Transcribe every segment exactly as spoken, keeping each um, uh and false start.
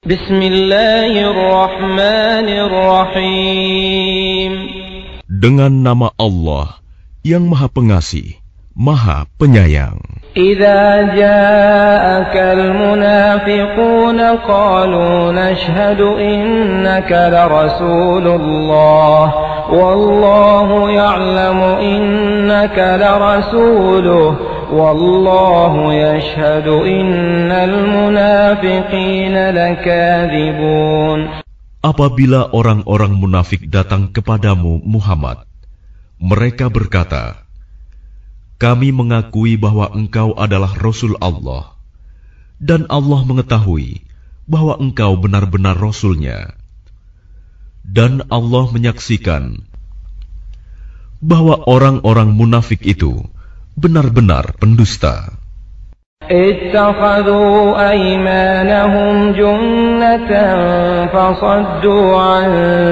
Bismillahirrahmanirrahim. Dengan nama Allah yang Maha Pengasih, Maha Penyayang. Idza ja'akal munafiquna qalu nashhadu innaka la rasulullah wallahu ya'lamu innaka la rasuluh wallahu yashhadu innal munafiqina lakadzibun. Apabila orang-orang munafik datang kepadamu Muhammad, mereka berkata, kami mengakui bahwa engkau adalah Rasul Allah, dan Allah mengetahui bahwa engkau benar-benar Rasul-Nya. Dan Allah menyaksikan bahwa orang-orang munafik itu benar-benar pendusta. Ittakhadhu aymanahum junnatan fasaddu an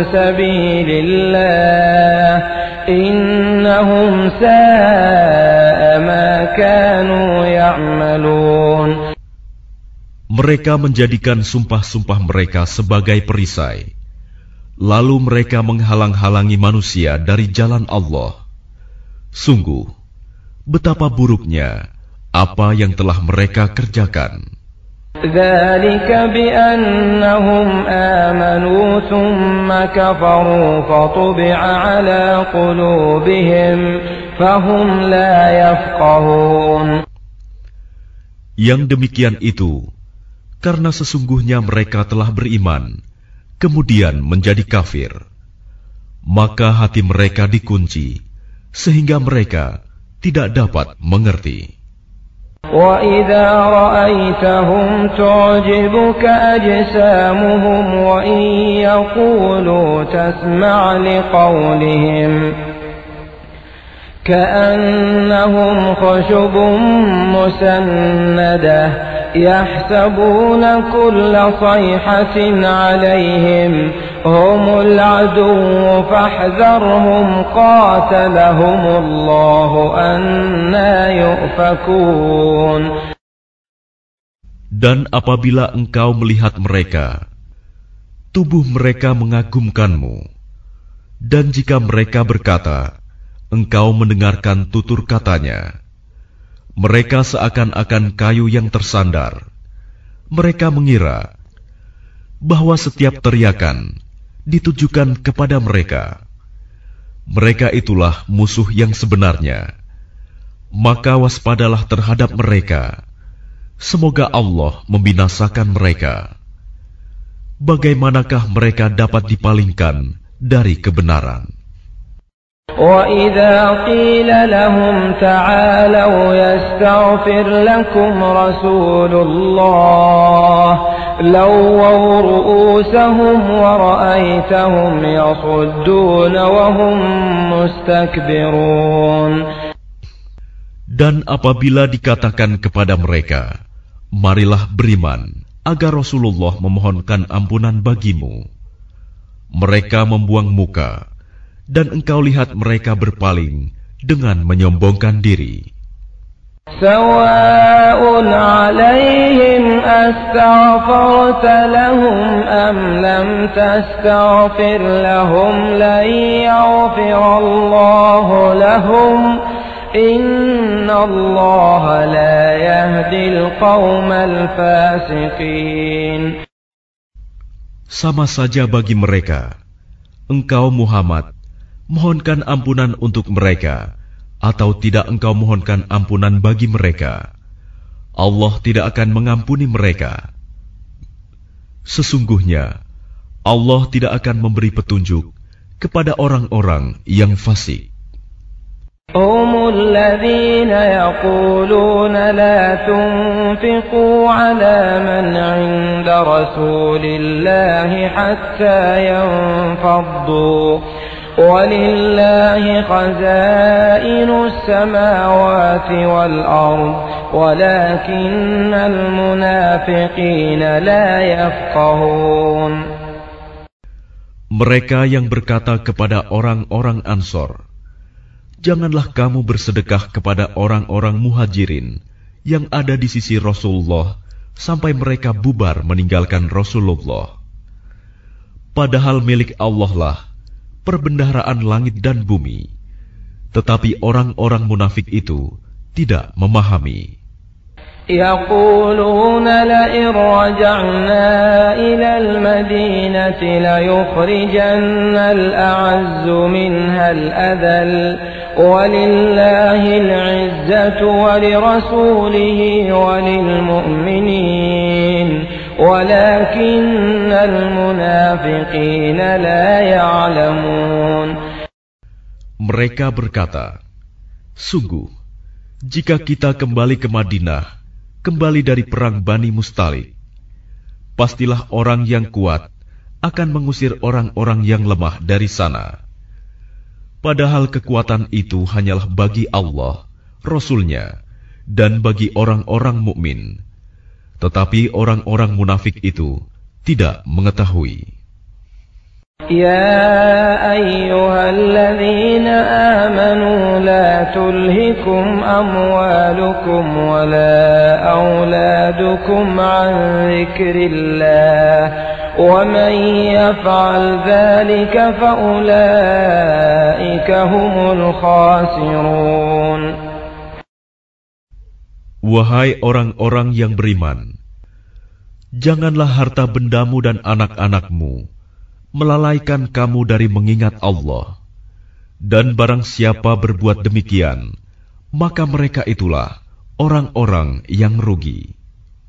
sabilillah innahum sa'a ma kanu ya'malun. Mereka menjadikan sumpah-sumpah mereka sebagai perisai, lalu mereka menghalang-halangi manusia dari jalan Allah. Sungguh, betapa buruknya apa yang telah mereka kerjakan. Dzalika bi'annahum amanu thumma kafaru fatubi'a 'ala qulubihim fahum la yafqahun. Yang demikian itu karena sesungguhnya mereka telah beriman kemudian menjadi kafir, maka hati mereka dikunci sehingga mereka tidak dapat mengerti. وَإِذَا رَأَيْتَهُمْ تُعْجِبُكَ أَجْسَامُهُمْ وَإِنْ يَقُولُوا تَسْمَعْ لِقَوْلِهِمْ كَأَنَّهُمْ خُشُبٌ مُّسَنَّدَةٌ يَحْسَبُونَ كُلَّ صَيْحَةٍ عَلَيْهِمْ هُمُ الْعَدُوُّ فَاحْذَرْهُمْ قَاتَلَهُمُ اللَّهُ أَنَّىٰ يُؤْفَكُونَ. Dan apabila engkau melihat mereka, tubuh mereka mengagumkanmu, dan jika mereka berkata, engkau mendengarkan tutur katanya, mereka seakan-akan kayu yang tersandar. Mereka mengira bahwa setiap teriakan ditujukan kepada mereka. Mereka itulah musuh yang sebenarnya. Maka waspadalah terhadap mereka. Semoga Allah membinasakan mereka. Bagaimanakah mereka dapat dipalingkan dari kebenaran? وَإِذَا قِيلَ لَهُمْ تَعَالَوْا يَسْتَغْفِرْ لَكُمْ رَسُولُ اللَّهِ لَوَّوْا رُءُوسَهُمْ وَرَأَيْتَهُمْ يَصُدُّونَ وَهُمْ مُسْتَكْبِرُونَ. Dan apabila dikatakan kepada mereka, marilah beriman agar Rasulullah memohonkan ampunan bagimu, mereka membuang muka, dan engkau lihat mereka berpaling dengan menyombongkan diri. Sawa'un 'alaihim astaghfarta lahum am lam tastaghfir lahum lan yaghfirallahu lahum innallaha la yahdil qaumal fasiqin. Sama saja bagi mereka, engkau Muhammad mohonkan ampunan untuk mereka, atau tidak engkau mohonkan ampunan bagi mereka, Allah tidak akan mengampuni mereka. Sesungguhnya, Allah tidak akan memberi petunjuk kepada orang-orang yang fasik. هم الذين يقولون لا تنفقوا على من عند رسول الله حتى ينفضوا وَلِلَّهِ خَزَائِنُ السَّمَاوَاتِ وَالْأَرْضِ وَلَكِنَّ الْمُنَافِقِينَ لَا يَفْقَهُونَ. Mereka yang berkata kepada orang-orang Ansor, janganlah kamu bersedekah kepada orang-orang Muhajirin yang ada di sisi Rasulullah sampai mereka bubar meninggalkan Rasulullah. Padahal milik Allah lah perbendaharaan langit dan bumi, tetapi orang-orang munafik itu tidak memahami. يقولون لئن رجعنا إلى المدينة ليخرجن الأعز منها الأذل ولله العزة ولرسوله وللمؤمنين ولكن المنافقين لا يعلمون. Mereka berkata, sungguh, jika kita kembali ke Madinah, kembali dari perang Bani Mustalik, pastilah orang yang kuat akan mengusir orang-orang yang lemah dari sana. Padahal kekuatan itu hanyalah bagi Allah, Rasul-Nya, dan bagi orang-orang mukmin. Tetapi orang-orang munafik itu tidak mengetahui. يا أيها الذين آمنوا لا تلهكم أموالكم ولا أولادكم عن ذكر الله ومن يفعل ذلك فأولئك هم الخاسرون. Wahai orang-orang yang beriman, janganlah harta bendamu dan anak-anakmu melalaikan kamu dari mengingat Allah. Dan barang siapa berbuat demikian, maka mereka itulah orang-orang yang rugi.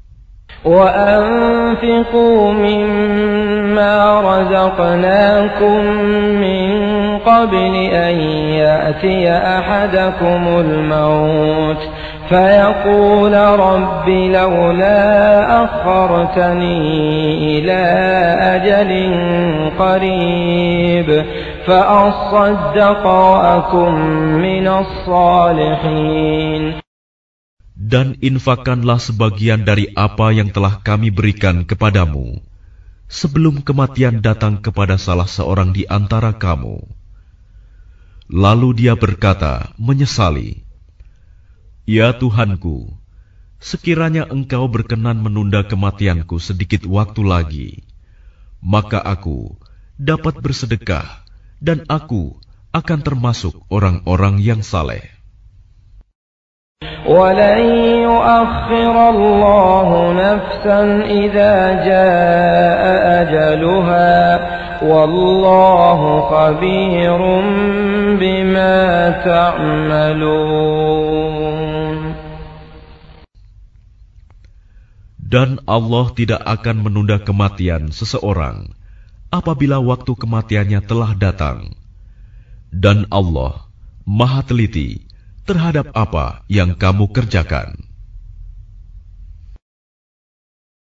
وَأَنْفِقُوا مِمَّا رَزَقْنَاكُمْ مِنْ قَبْلِ أَنْ يَأْتِيَ أَحَدَكُمُ الْمَوْتُ فيقول رب لولا أخرتني إلى أجل قريب فأصدق وأكن من الصالحين. Dan infakkanlah sebagian dari apa yang telah kami berikan kepadamu sebelum kematian datang kepada salah seorang di antara kamu. Lalu dia berkata, menyesali, ya Tuhanku, sekiranya Engkau berkenan menunda kematianku sedikit waktu lagi, maka aku dapat bersedekah dan aku akan termasuk orang-orang yang saleh. وَلَنْ يُؤَخِّرَ اللَّهُ نَفْسًا إِذَا جَاءَ أَجَلُهَا وَاللَّهُ خَبِيرٌ بِمَا تَعْمَلُونَ. Dan Allah tidak akan menunda kematian seseorang apabila waktu kematiannya telah datang. Dan Allah Maha teliti terhadap apa yang kamu kerjakan.